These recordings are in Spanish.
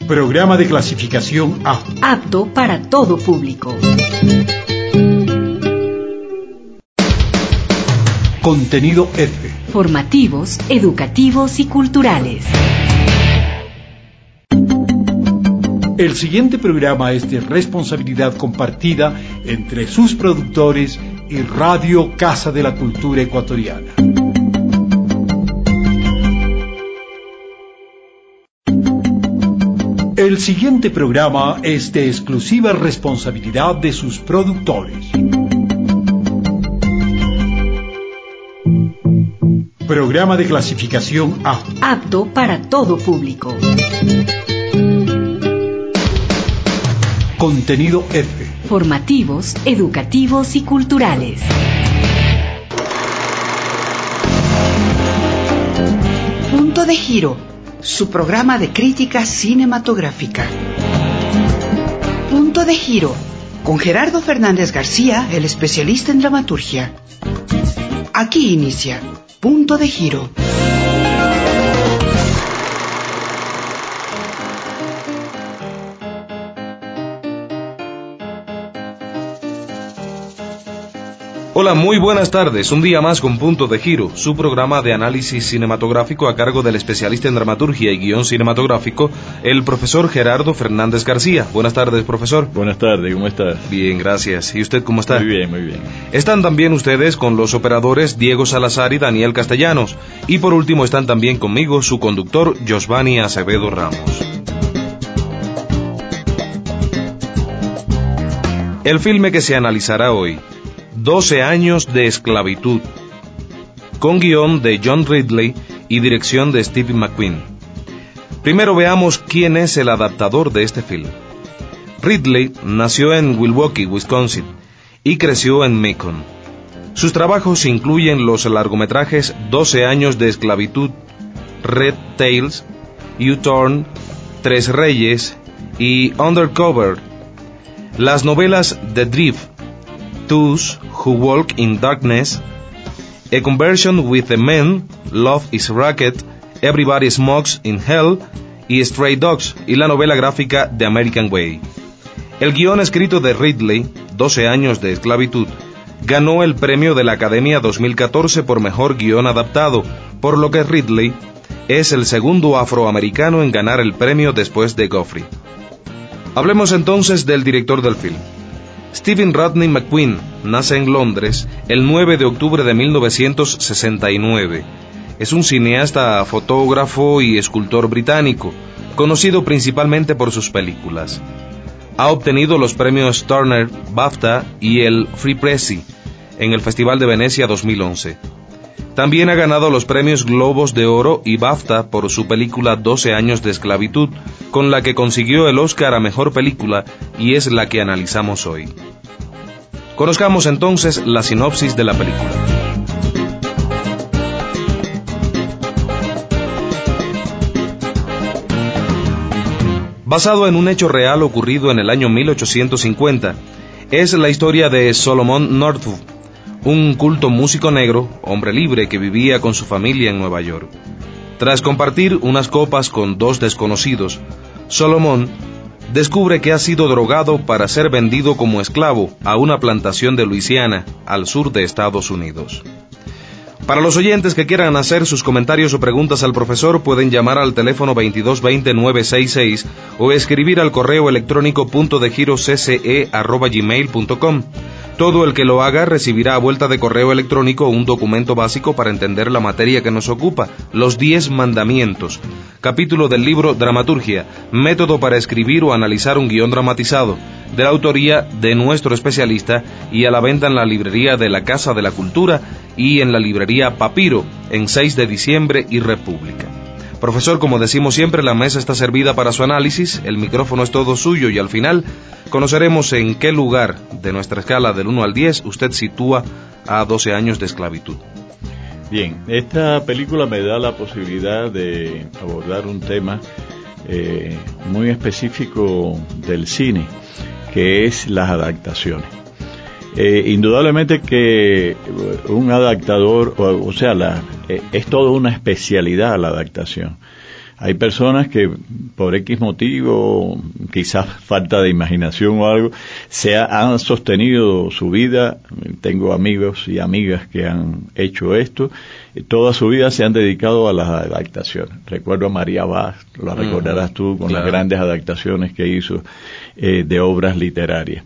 Programa de clasificación A. Apto para todo público. Contenido F. Formativos, educativos y culturales. El siguiente programa es de responsabilidad compartida entre sus productores y Radio Casa de la Cultura Ecuatoriana. El siguiente programa es de exclusiva responsabilidad de sus productores. Programa de clasificación A. Apto para todo público. Contenido F. Formativos, educativos y culturales. Punto de Giro, su programa de crítica cinematográfica. Punto de Giro, con Gerardo Fernández García, el especialista en dramaturgia. Aquí inicia Punto de Giro. Hola, muy buenas tardes. Un día más con Punto de Giro, su programa de análisis cinematográfico a cargo del especialista en dramaturgia y guión cinematográfico, el profesor Gerardo Fernández García. Buenas tardes, profesor. Buenas tardes, ¿cómo estás? Bien, gracias. ¿Y usted cómo está? Muy bien, muy bien. Están también ustedes con los operadores Diego Salazar y Daniel Castellanos. Y por último están también conmigo su conductor Josvani Acevedo Ramos. El filme que se analizará hoy: 12 años de esclavitud, con guión de John Ridley y dirección de Steve McQueen. Primero veamos quién es el adaptador de este film. Ridley nació en Milwaukee, Wisconsin, y creció en Macon. Sus trabajos incluyen los largometrajes 12 años de esclavitud, Red Tails, U-Turn, Tres Reyes y Undercover. Las novelas The Drift, Those Who Walk in Darkness, A Conversion with a Man, Love is Racket, Everybody Smokes in Hell y Stray Dogs, y la novela gráfica The American Way. El guión escrito de Ridley, 12 años de esclavitud, ganó el premio de la Academia 2014 por mejor guión adaptado, por lo que Ridley es el segundo afroamericano en ganar el premio después de Godfrey. Hablemos entonces del director del film. Stephen Rodney McQueen nace en Londres el 9 de octubre de 1969. Es un cineasta, fotógrafo y escultor británico, conocido principalmente por sus películas. Ha obtenido los premios Turner, BAFTA y el Free Press en el Festival de Venecia 2011. También ha ganado los premios Globos de Oro y BAFTA por su película 12 años de esclavitud, con la que consiguió el Oscar a Mejor Película, y es la que analizamos hoy. Conozcamos entonces la sinopsis de la película. Basado en un hecho real ocurrido en el año 1850, es la historia de Solomon Northup, un culto músico negro, hombre libre que vivía con su familia en Nueva York. Tras compartir unas copas con dos desconocidos, Solomon descubre que ha sido drogado para ser vendido como esclavo a una plantación de Luisiana, al sur de Estados Unidos. Para los oyentes que quieran hacer sus comentarios o preguntas al profesor, pueden llamar al teléfono 2220-966 o escribir al correo electrónico puntodegirocce@gmail.com. Todo el que lo haga recibirá a vuelta de correo electrónico un documento básico para entender la materia que nos ocupa, los 10 mandamientos, capítulo del libro Dramaturgia, método para escribir o analizar un guión dramatizado, de la autoría de nuestro especialista, y a la venta en la librería de la Casa de la Cultura y en la librería Papiro, en 6 de diciembre y República. Profesor, como decimos siempre, la mesa está servida para su análisis, el micrófono es todo suyo y al final conoceremos en qué lugar de nuestra escala del 1 al 10 usted sitúa a 12 años de esclavitud. Bien, esta película me da la posibilidad de abordar un tema muy específico del cine, que es las adaptaciones. Indudablemente que un adaptador, es toda una especialidad la adaptación. Hay personas que por X motivo, quizás falta de imaginación o algo, han sostenido su vida. Tengo amigos y amigas que han hecho esto. Toda su vida se han dedicado a las adaptaciones. Recuerdo a María Vaz, lo recordarás tú, con las grandes adaptaciones que hizo de obras literarias.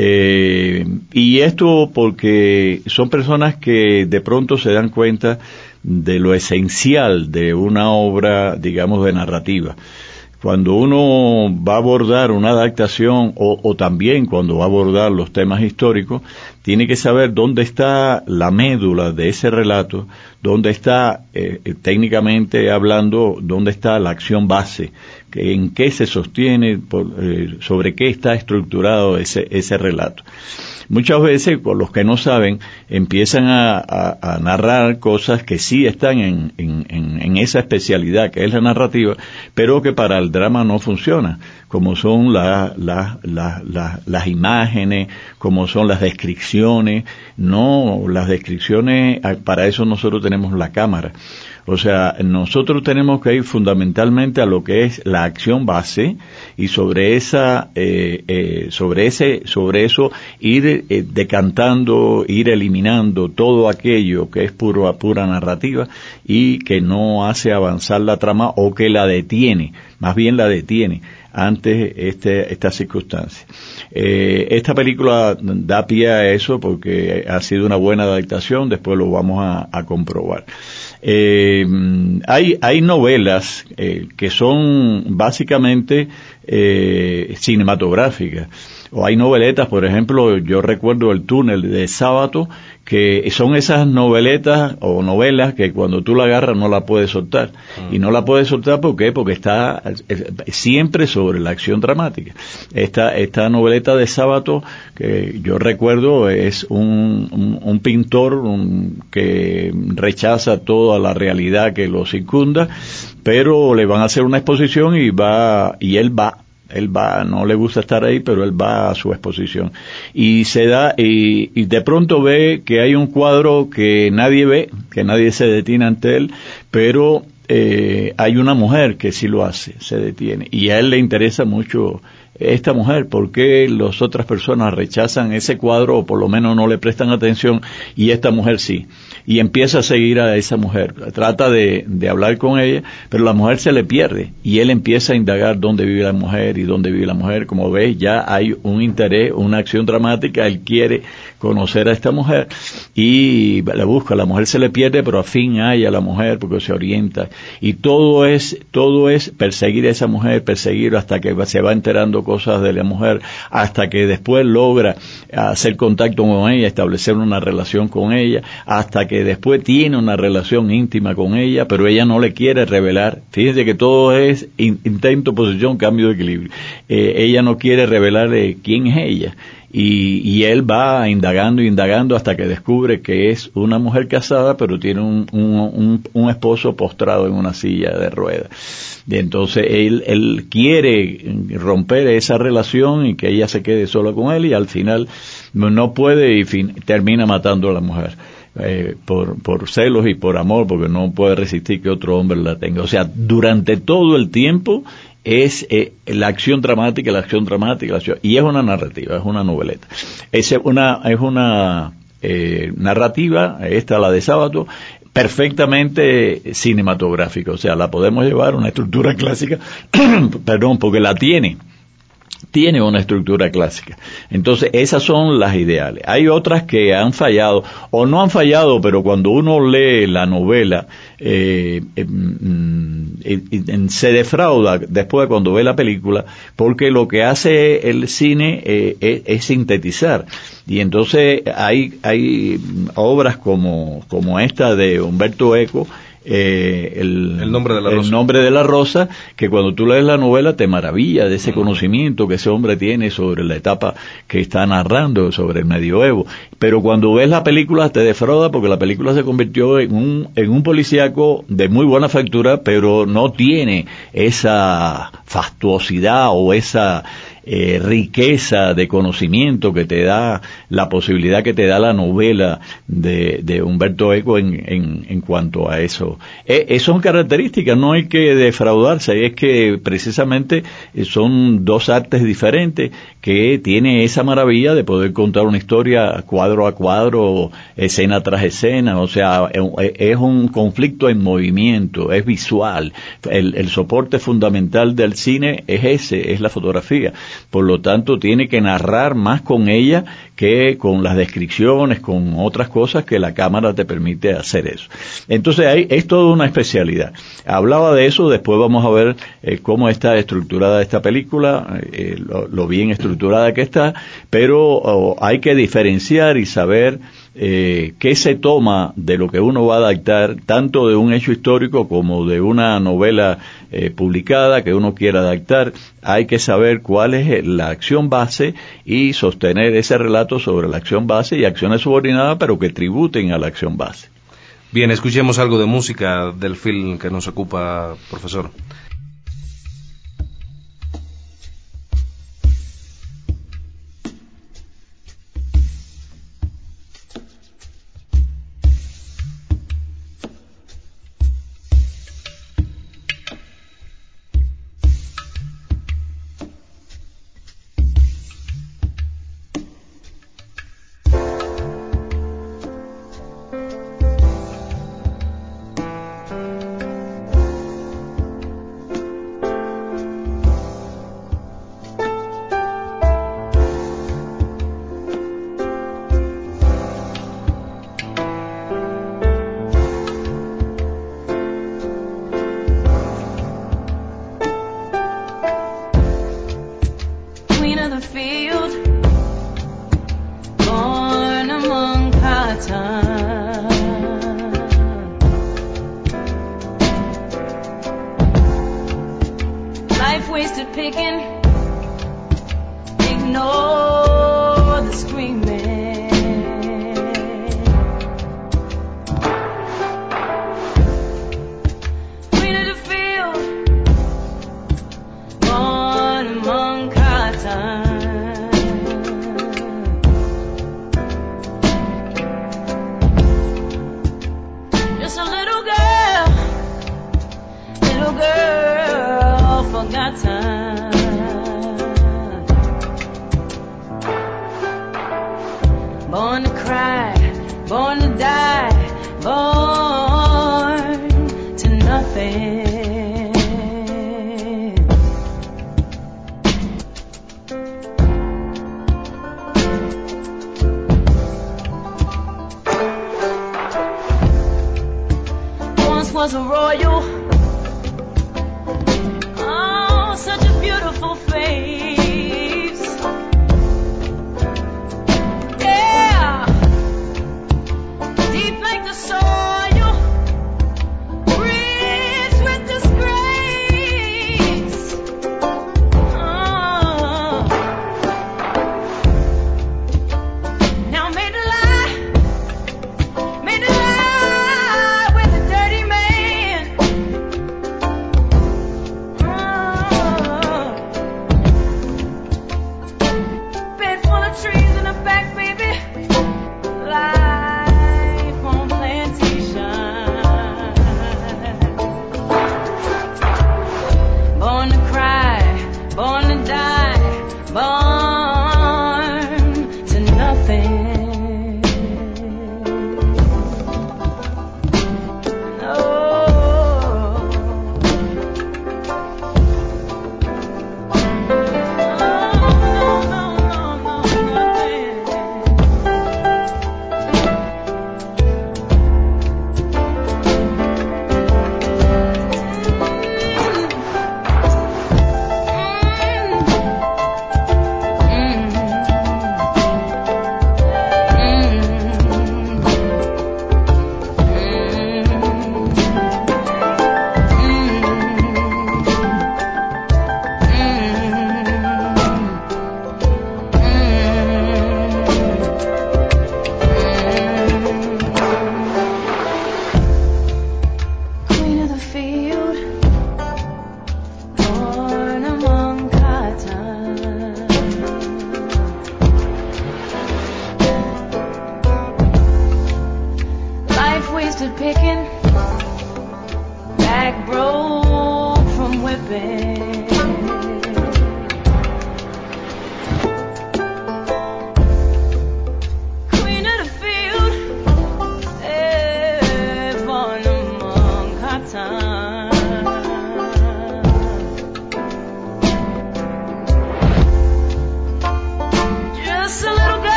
Y esto porque son personas que de pronto se dan cuenta de lo esencial de una obra, digamos, de narrativa. Cuando uno va a abordar una adaptación o también cuando va a abordar los temas históricos, tiene que saber dónde está la médula de ese relato, dónde está, técnicamente hablando, dónde está la acción base, en qué se sostiene, sobre qué está estructurado ese relato. Muchas veces, con los que no saben, empiezan a narrar cosas que sí están en esa especialidad que es la narrativa, pero que para el drama no funciona, como son las imágenes, como son las descripciones. No, las descripciones, para eso nosotros tenemos la cámara. O sea, nosotros tenemos que ir fundamentalmente a lo que es la acción base y sobre eso ir decantando, ir eliminando todo aquello que es pura narrativa y que no hace avanzar la trama o que la detiene, más bien la detiene ante esta circunstancia. Esta película da pie a eso porque ha sido una buena adaptación, después lo vamos a comprobar. Hay novelas que son básicamente cinematográficas, o hay noveletas, por ejemplo, yo recuerdo El túnel de Sábato, que son esas noveletas o novelas que cuando tú la agarras no la puedes soltar. Y no la puedes soltar, ¿por qué? Porque está siempre sobre la acción dramática. Esta noveleta de Sábato, que yo recuerdo, es un pintor que rechaza toda la realidad que lo circunda, pero le van a hacer una exposición y él va, no le gusta estar ahí, pero él va a su exposición. Y y de pronto ve que hay un cuadro que nadie ve, que nadie se detiene ante él, pero hay una mujer que sí lo hace, se detiene. Y a él le interesa mucho esta mujer, ¿por qué las otras personas rechazan ese cuadro o por lo menos no le prestan atención y esta mujer sí? Y empieza a seguir a esa mujer, trata de hablar con ella, pero la mujer se le pierde y él empieza a indagar dónde vive la mujer y dónde vive la mujer. Como ves, ya hay un interés, una acción dramática, él quiere conocer a esta mujer y la busca, la mujer se le pierde, pero al fin hay a la mujer porque se orienta y todo es perseguir a esa mujer, perseguir hasta que se va enterando cosas de la mujer, hasta que después logra hacer contacto con ella, establecer una relación con ella, hasta que después tiene una relación íntima con ella, pero ella no le quiere revelar. Fíjense que todo es intento, posición, cambio de equilibrio. Ella no quiere revelar quién es ella. Y él va indagando hasta que descubre que es una mujer casada, pero tiene un esposo postrado en una silla de ruedas. Y entonces él quiere romper esa relación y que ella se quede sola con él, y al final no puede y termina matando a la mujer. Por celos y por amor, porque no puede resistir que otro hombre la tenga. O sea, durante todo el tiempo es la acción dramática, y es una narrativa, es una noveleta. Es una narrativa, la de Sábato, perfectamente cinematográfica, o sea, la podemos llevar a una estructura clásica, perdón, porque la tiene una estructura clásica. Entonces, esas son las ideales. Hay otras que han fallado, o no han fallado, pero cuando uno lee la novela, se defrauda después cuando ve la película, porque lo que hace el cine es sintetizar. Y entonces hay obras como esta de Humberto Eco, el nombre de la rosa, que cuando tú lees la novela te maravilla de ese conocimiento que ese hombre tiene sobre la etapa que está narrando, sobre el medioevo, pero cuando ves la película te defrauda, porque la película se convirtió en un policíaco de muy buena factura, pero no tiene esa fastuosidad o esa riqueza de conocimiento que te da la posibilidad que te da la novela de Umberto Eco en cuanto a eso. Son características, no hay que defraudarse, es que precisamente son dos artes diferentes que tiene esa maravilla de poder contar una historia cuadro a cuadro, escena tras escena, o sea, es un conflicto en movimiento, es visual. El soporte fundamental del cine es la fotografía. Por lo tanto, tiene que narrar más con ella que con las descripciones, con otras cosas que la cámara te permite hacer eso. Entonces, es toda una especialidad. Hablaba de eso, después vamos a ver cómo está estructurada esta película, lo bien estructurada que está, pero hay que diferenciar y saber qué se toma de lo que uno va a adaptar, tanto de un hecho histórico como de una novela publicada que uno quiera adaptar. Hay que saber cuál es la acción base y sostener ese relato sobre la acción base y acciones subordinadas, pero que tributen a la acción base. Bien, escuchemos algo de música del film que nos ocupa, profesor. Born to cry, born to die, born to nothing. Once was a royal, oh, such a beautiful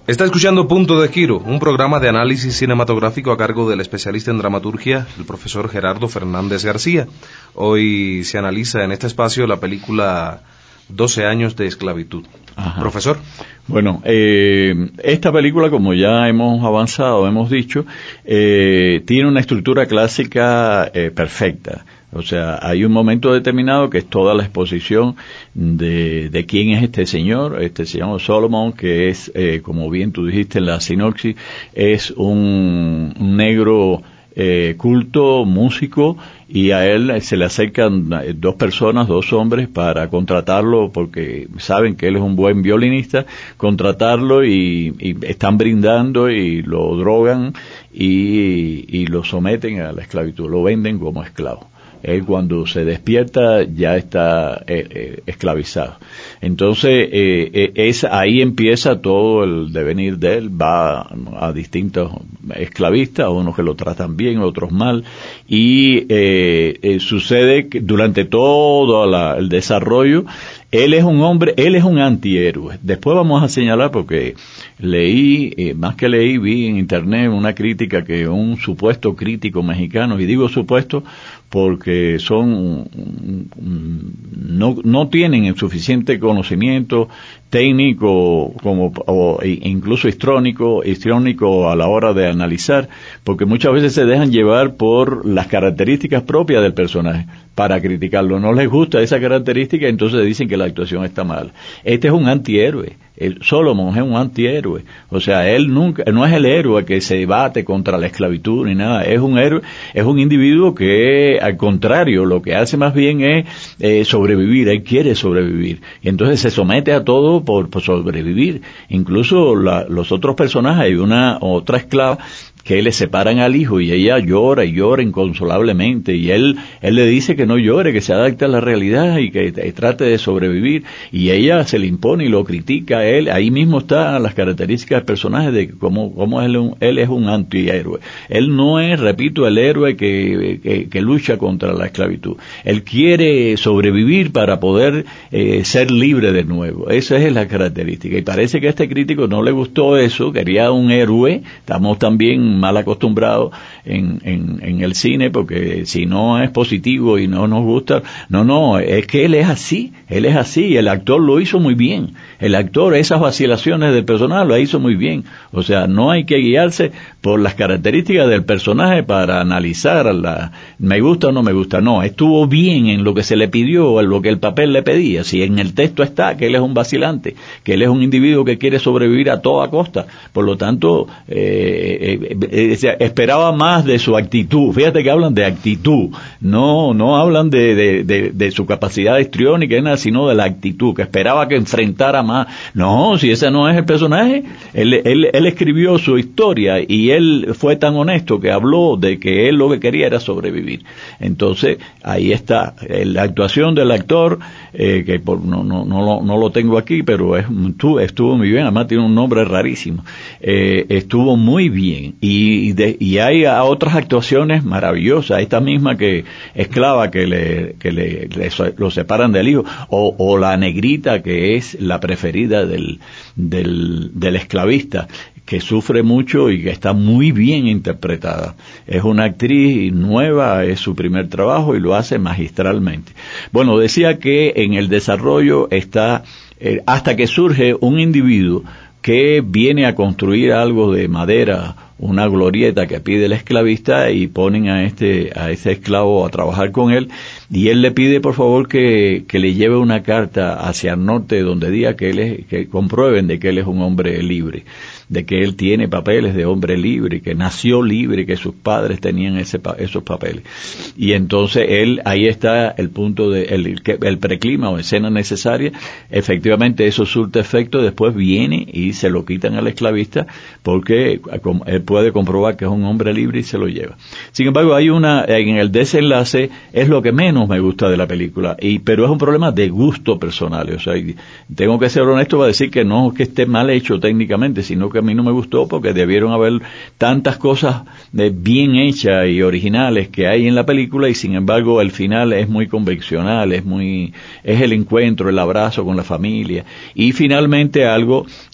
Está escuchando Punto de Giro, un programa de análisis cinematográfico a cargo del especialista en dramaturgia, el profesor Gerardo Fernández García. Hoy se analiza en este espacio la película 12 años de esclavitud. Ajá. Profesor. Bueno, esta película, como ya hemos avanzado, hemos dicho, tiene una estructura clásica perfecta. O sea, hay un momento determinado que es toda la exposición de quién es este señor Solomon, que es, como bien tú dijiste en la sinopsis, es un negro culto, músico, y a él se le acercan dos personas, dos hombres, para contratarlo, porque saben que él es un buen violinista, contratarlo y están brindando y lo drogan y lo someten a la esclavitud, lo venden como esclavo. Él cuando se despierta ya está esclavizado. Entonces, ahí empieza todo el devenir de él. Va a distintos esclavistas, unos que lo tratan bien, otros mal, y sucede que durante todo el desarrollo, él es un hombre, él es un antihéroe. Después vamos a señalar, porque vi en internet una crítica que un supuesto crítico mexicano, y digo supuesto porque no tienen el suficiente conocimiento técnico incluso histrónico a la hora de analizar, porque muchas veces se dejan llevar por las características propias del personaje para criticarlo. No les gusta esa característica, entonces dicen que la actuación está mal. Este es un antihéroe. Solomon es un antihéroe. O sea, él no es el héroe que se bate contra la esclavitud ni nada. Es un héroe, es un individuo que, al contrario, lo que hace más bien es sobrevivir. Él quiere sobrevivir. Y entonces se somete a todo por sobrevivir. Incluso los otros personajes, hay otra esclava que le separan al hijo y ella llora y llora inconsolablemente, y él le dice que no llore, que se adapte a la realidad y que trate de sobrevivir, y ella se le impone y lo critica a él. Ahí mismo están las características del personaje de cómo él es un antihéroe. Él no es, repito, el héroe que lucha contra la esclavitud. Él quiere sobrevivir para poder ser libre de nuevo. Esa es la característica, y parece que a este crítico no le gustó eso, quería un héroe. Estamos también mal acostumbrados en el cine, porque si no es positivo y no nos gusta, es que él es así, y el actor lo hizo muy bien. El actor, esas vacilaciones del personaje lo hizo muy bien. O sea, no hay que guiarse por las características del personaje para analizar me gusta o no me gusta. No, estuvo bien en lo que se le pidió, en lo que el papel le pedía. Si en el texto está que él es un vacilante, que él es un individuo que quiere sobrevivir a toda costa, por lo tanto esperaba más de su actitud. Fíjate que hablan de actitud, no hablan de su capacidad histriónica, sino de la actitud, que esperaba que enfrentara más. No, si ese no es el personaje. Él escribió su historia y él fue tan honesto que habló de que él lo que quería era sobrevivir. Entonces ahí está la actuación del actor, que no lo tengo aquí, pero estuvo muy bien. Además tiene un nombre rarísimo. Estuvo muy bien, y hay otras actuaciones maravillosas. Esta misma que esclava que lo separan del hijo, o la negrita que es la preferida del esclavista, que sufre mucho y que está muy bien interpretada. Es una actriz nueva, es su primer trabajo y lo hace magistralmente. Bueno, decía que en el desarrollo está hasta que surge un individuo que viene a construir algo de madera, una glorieta que pide el esclavista, y ponen a ese esclavo a trabajar con él, y él le pide por favor que le lleve una carta hacia el norte donde diga que comprueben de que él es un hombre libre, de que él tiene papeles de hombre libre, que nació libre, que sus padres tenían esos papeles. Y entonces ahí está el punto el preclima o escena necesaria. Efectivamente eso surte efecto, después viene y se lo quitan al esclavista, porque él puede comprobar que es un hombre libre y se lo lleva. Sin embargo, en el desenlace es lo que menos me gusta de la película, pero es un problema de gusto personal. O sea, tengo que ser honesto para decir que no que esté mal hecho técnicamente, sino que a mí no me gustó, porque debieron haber tantas cosas bien hechas y originales que hay en la película, y sin embargo el final es muy convencional, es el encuentro, el abrazo con la familia, y finalmente algo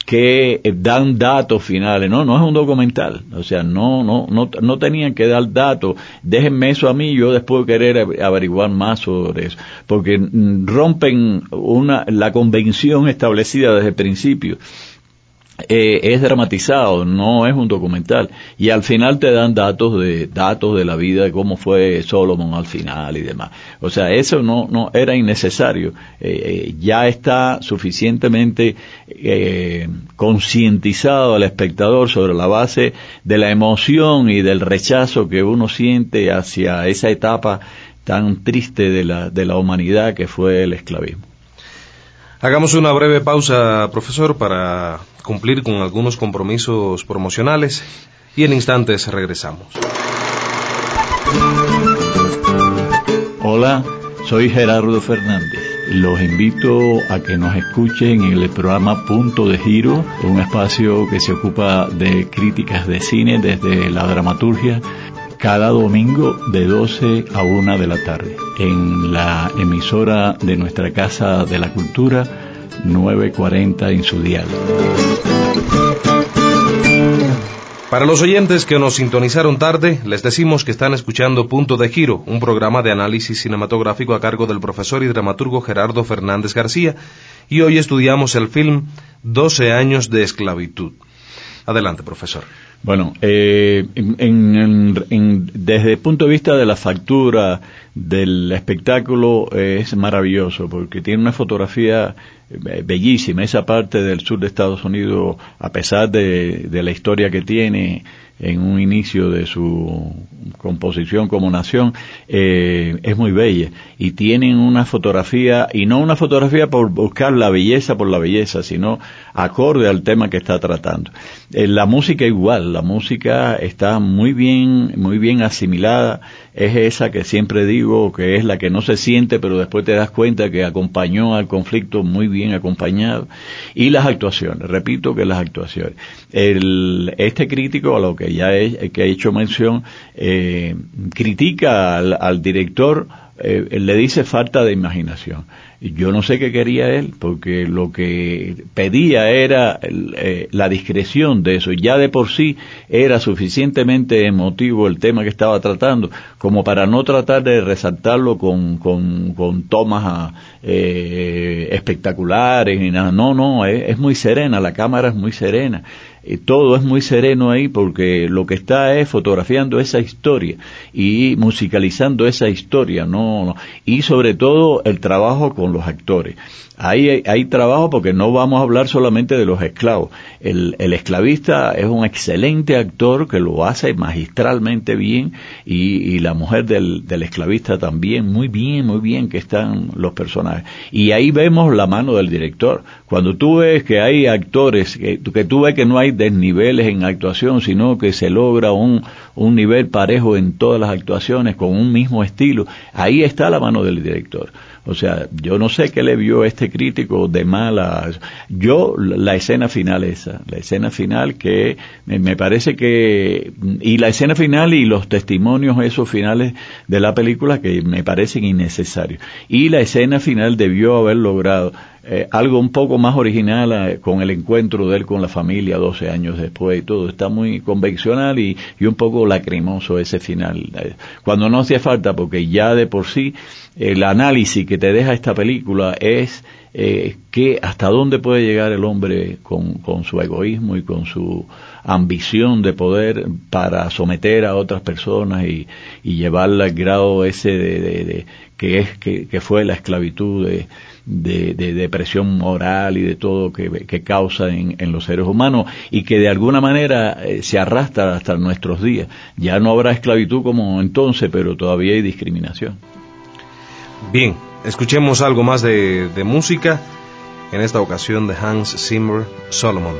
que dan datos finales. No es un documental. O sea, no tenían que dar datos. Déjenme eso a mí, yo después querer averiguar más sobre eso. Porque rompen la convención establecida desde el principio. Es dramatizado, no es un documental, y al final te dan datos de la vida, de cómo fue Solomon al final y demás. O sea, eso no era innecesario. Ya está suficientemente concientizado al espectador sobre la base de la emoción y del rechazo que uno siente hacia esa etapa tan triste de la humanidad que fue el esclavismo. Hagamos una breve pausa, profesor, para cumplir con algunos compromisos promocionales y en instantes regresamos. Hola, soy Gerardo Fernández. Los invito a que nos escuchen en el programa Punto de Giro, un espacio que se ocupa de críticas de cine desde la dramaturgia, cada domingo de 12 a 1 de la tarde, en la emisora de nuestra Casa de la Cultura, 940 en su dial. Para los oyentes que nos sintonizaron tarde, les decimos que están escuchando Punto de Giro, un programa de análisis cinematográfico a cargo del profesor y dramaturgo Gerardo Fernández García, y hoy estudiamos el film 12 años de esclavitud. Adelante, profesor. Bueno, desde el punto de vista de la factura del espectáculo es maravilloso porque tiene una fotografía bellísima. Esa parte del sur de Estados Unidos, a pesar de la historia que tiene en un inicio de su composición como nación, es muy bella, y tienen una fotografía, y no una fotografía por buscar la belleza por la belleza, sino acorde al tema que está tratando. La música igual, la música está muy bien asimilada, es esa que siempre digo que es la que no se siente, pero después te das cuenta que acompañó al conflicto muy bien acompañado. Y las actuaciones, repito que las actuaciones. Este crítico, a lo que ya he hecho mención, critica al director, le dice falta de imaginación. Yo no sé qué quería él, porque lo que pedía era la discreción de eso. Ya de por sí era suficientemente emotivo el tema que estaba tratando, como para no tratar de resaltarlo con tomas espectaculares ni nada. No, es muy serena, la cámara es muy serena. Todo es muy sereno ahí porque lo que está es fotografiando esa historia y musicalizando esa historia, y sobre todo el trabajo con los actores. Hay trabajo porque no vamos a hablar solamente de los esclavos. El esclavista es un excelente actor que lo hace magistralmente bien, y la mujer del esclavista también, muy bien que están los personajes. Y ahí vemos la mano del director. Cuando tú ves que hay actores, que tú ves que no hay desniveles en actuación, sino que se logra un nivel parejo en todas las actuaciones con un mismo estilo, ahí está la mano del director. O sea, yo no sé qué le vio este crítico de mala. La escena final que me parece que, y la escena final y los testimonios esos finales de la película que me parecen innecesarios. Y la escena final debió haber logrado algo un poco más original con el encuentro de él con la familia 12 años después y todo. Está muy convencional y un poco lacrimoso ese final. Cuando no hacía falta, porque ya de por sí el análisis que te deja esta película es que hasta dónde puede llegar el hombre con su egoísmo y con su ambición de poder para someter a otras personas y llevarla al grado ese que fue la esclavitud de depresión moral y de todo que causa en los seres humanos, y que de alguna manera se arrastra hasta nuestros días. Ya no habrá esclavitud como entonces, pero todavía hay discriminación. Bien, escuchemos algo más de música, en esta ocasión de Hans Zimmer, Solomon.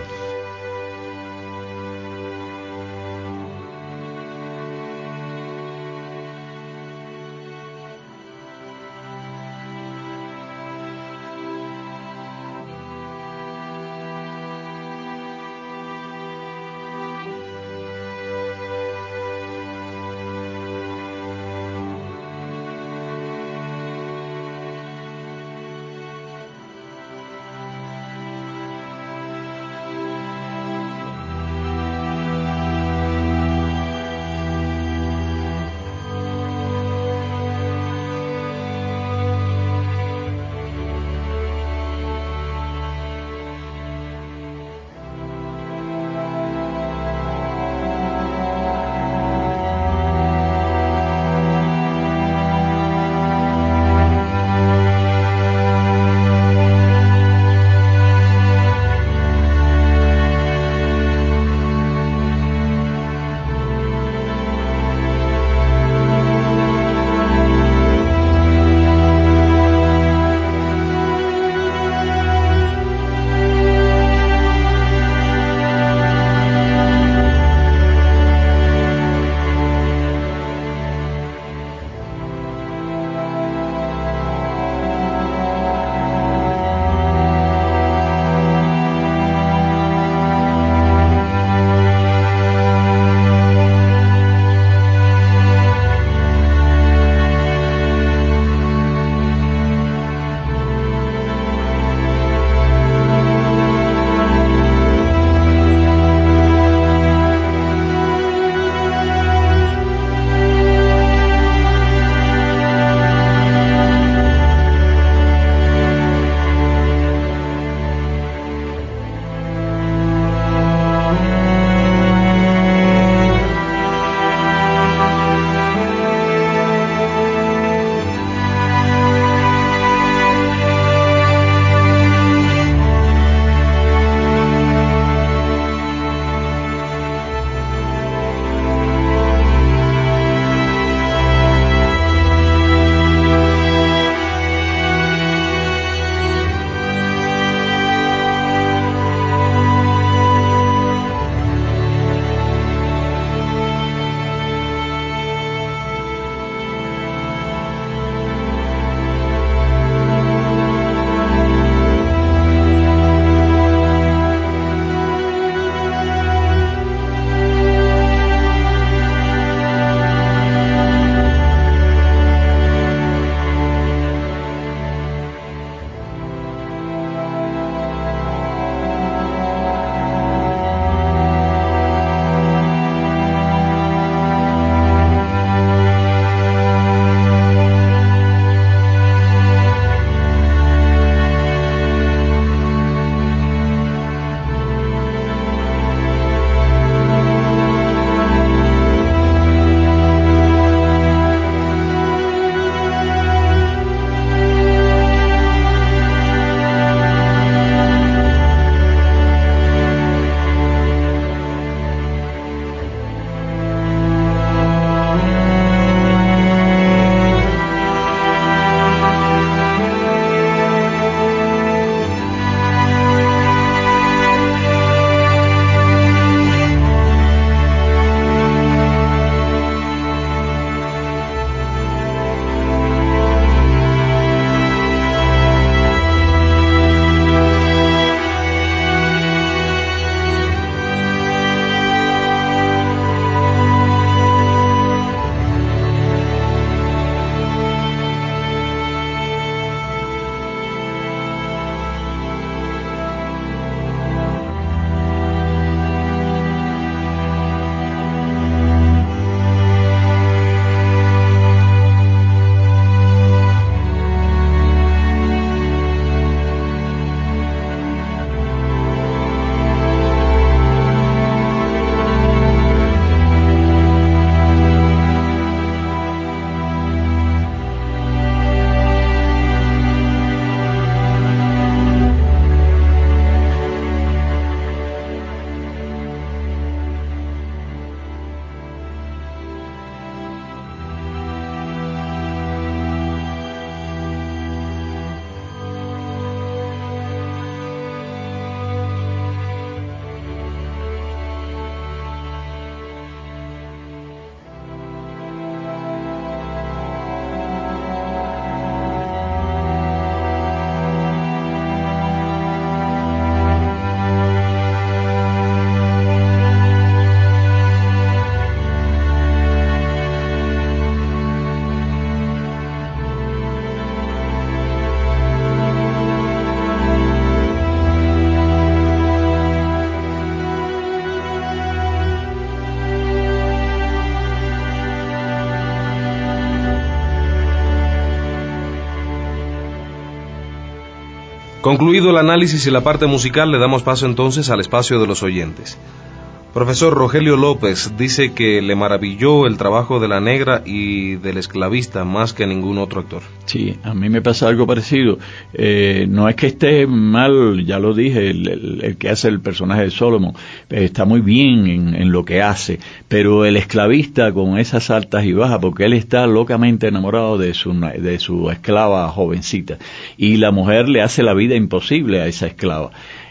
Concluido el análisis y la parte musical, le damos paso entonces al espacio de los oyentes. Profesor Rogelio López dice que le maravilló el trabajo de la negra y del esclavista más que ningún otro actor. Sí, a mí me pasa algo parecido. No es que esté mal, ya lo dije, el que hace el personaje de Solomon está muy bien en lo que hace, pero el esclavista con esas altas y bajas, porque él está locamente enamorado de su esclava jovencita, y la mujer le hace la vida imposible a esa esclava.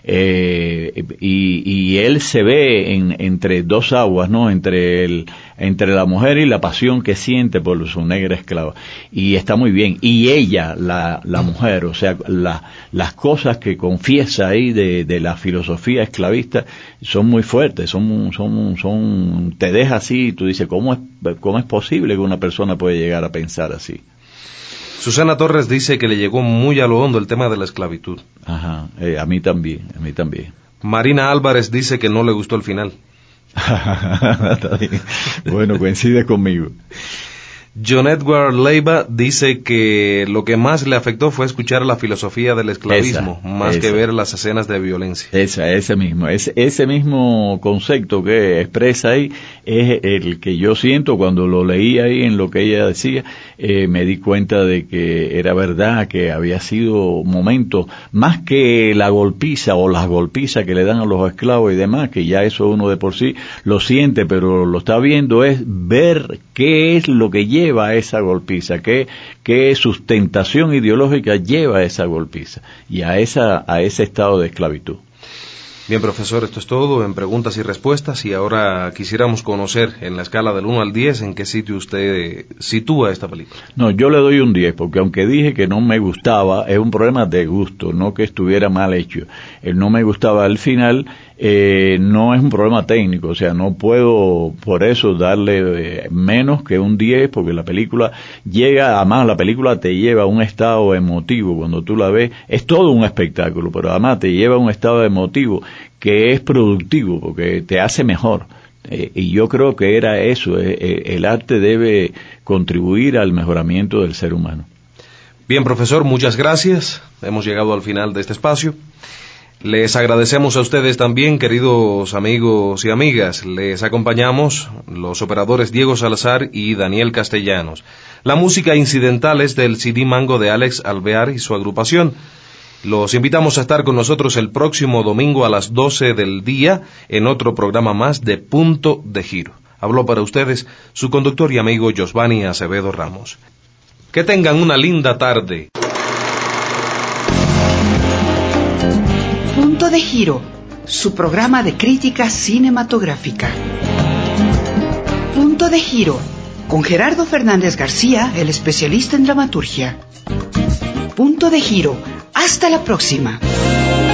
Y él se ve entre dos aguas, ¿no? Entre la mujer y la pasión que siente por su negra esclava, y está muy bien. Y ella, la mujer, o sea, las cosas que confiesa ahí de la filosofía esclavista son muy fuertes, te deja así, y tú dices, ¿cómo es posible que una persona puede llegar a pensar así? Susana Torres dice que le llegó muy a lo hondo el tema de la esclavitud. Ajá, a mí también. Marina Álvarez dice que no le gustó el final. Bueno, coincide conmigo. John Edward Leiva dice que lo que más le afectó fue escuchar la filosofía del esclavismo, más que ver las escenas de violencia. Ese mismo concepto que expresa ahí es el que yo siento cuando lo leí ahí en lo que ella decía. Me di cuenta de que era verdad, que había sido momento, más que la golpiza o las golpizas que le dan a los esclavos y demás, que ya eso uno de por sí lo siente, pero lo está viendo, es ver qué es lo que lleva a esa golpiza, qué sustentación ideológica lleva a esa golpiza y a ese estado de esclavitud. Bien, profesor, esto es todo en preguntas y respuestas, y ahora quisiéramos conocer en la escala del 1 al 10 en qué sitio usted sitúa esta película. No, yo le doy un 10, porque aunque dije que no me gustaba, es un problema de gusto, no que estuviera mal hecho. No me gustaba al final, no es un problema técnico, o sea, no puedo por eso darle menos que un 10, porque la película además la película te lleva a un estado emotivo, cuando tú la ves, es todo un espectáculo, pero además te lleva a un estado emotivo que es productivo, porque te hace mejor. Y yo creo que era eso, el arte debe contribuir al mejoramiento del ser humano. Bien, profesor, muchas gracias. Hemos llegado al final de este espacio. Les agradecemos a ustedes también, queridos amigos y amigas. Les acompañamos los operadores Diego Salazar y Daniel Castellanos. La música incidental es del CD Mango de Alex Alvear y su agrupación. Los invitamos a estar con nosotros el próximo domingo a las 12 del día en otro programa más de Punto de Giro. Habló para ustedes su conductor y amigo Josvani Acevedo Ramos. Que tengan una linda tarde. Punto de Giro, su programa de crítica cinematográfica. Punto de Giro, con Gerardo Fernández García, el especialista en dramaturgia. Punto de Giro. Hasta la próxima.